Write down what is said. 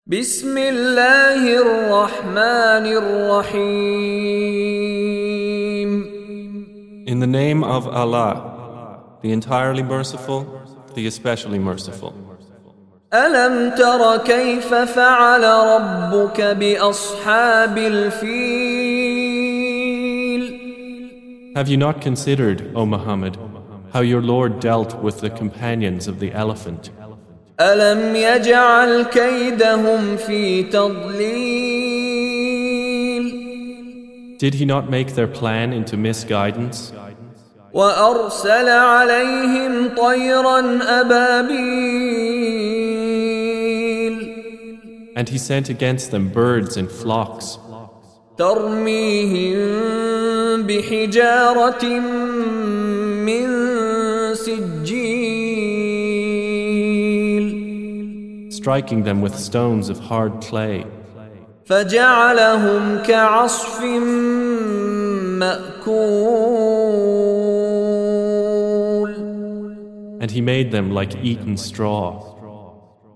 بسم الله الرحمن الرحيم. In the name of Allah, the entirely merciful, the especially merciful. ألم تر كيف فعل ربك بأصحاب الفيل؟ Have you not considered, O Muhammad, how your Lord dealt with the companions of the elephant? ألم يجعل كيدهم في تضليل؟ Did he not make their plan into misguidance? وأرسل عليهم طيرا أبابيل And he sent against them birds in flocks, ترميهم بحجارة من سجيل striking them with stones of hard clay, فجعلهم كعصف مأكول and he made them like eaten straw.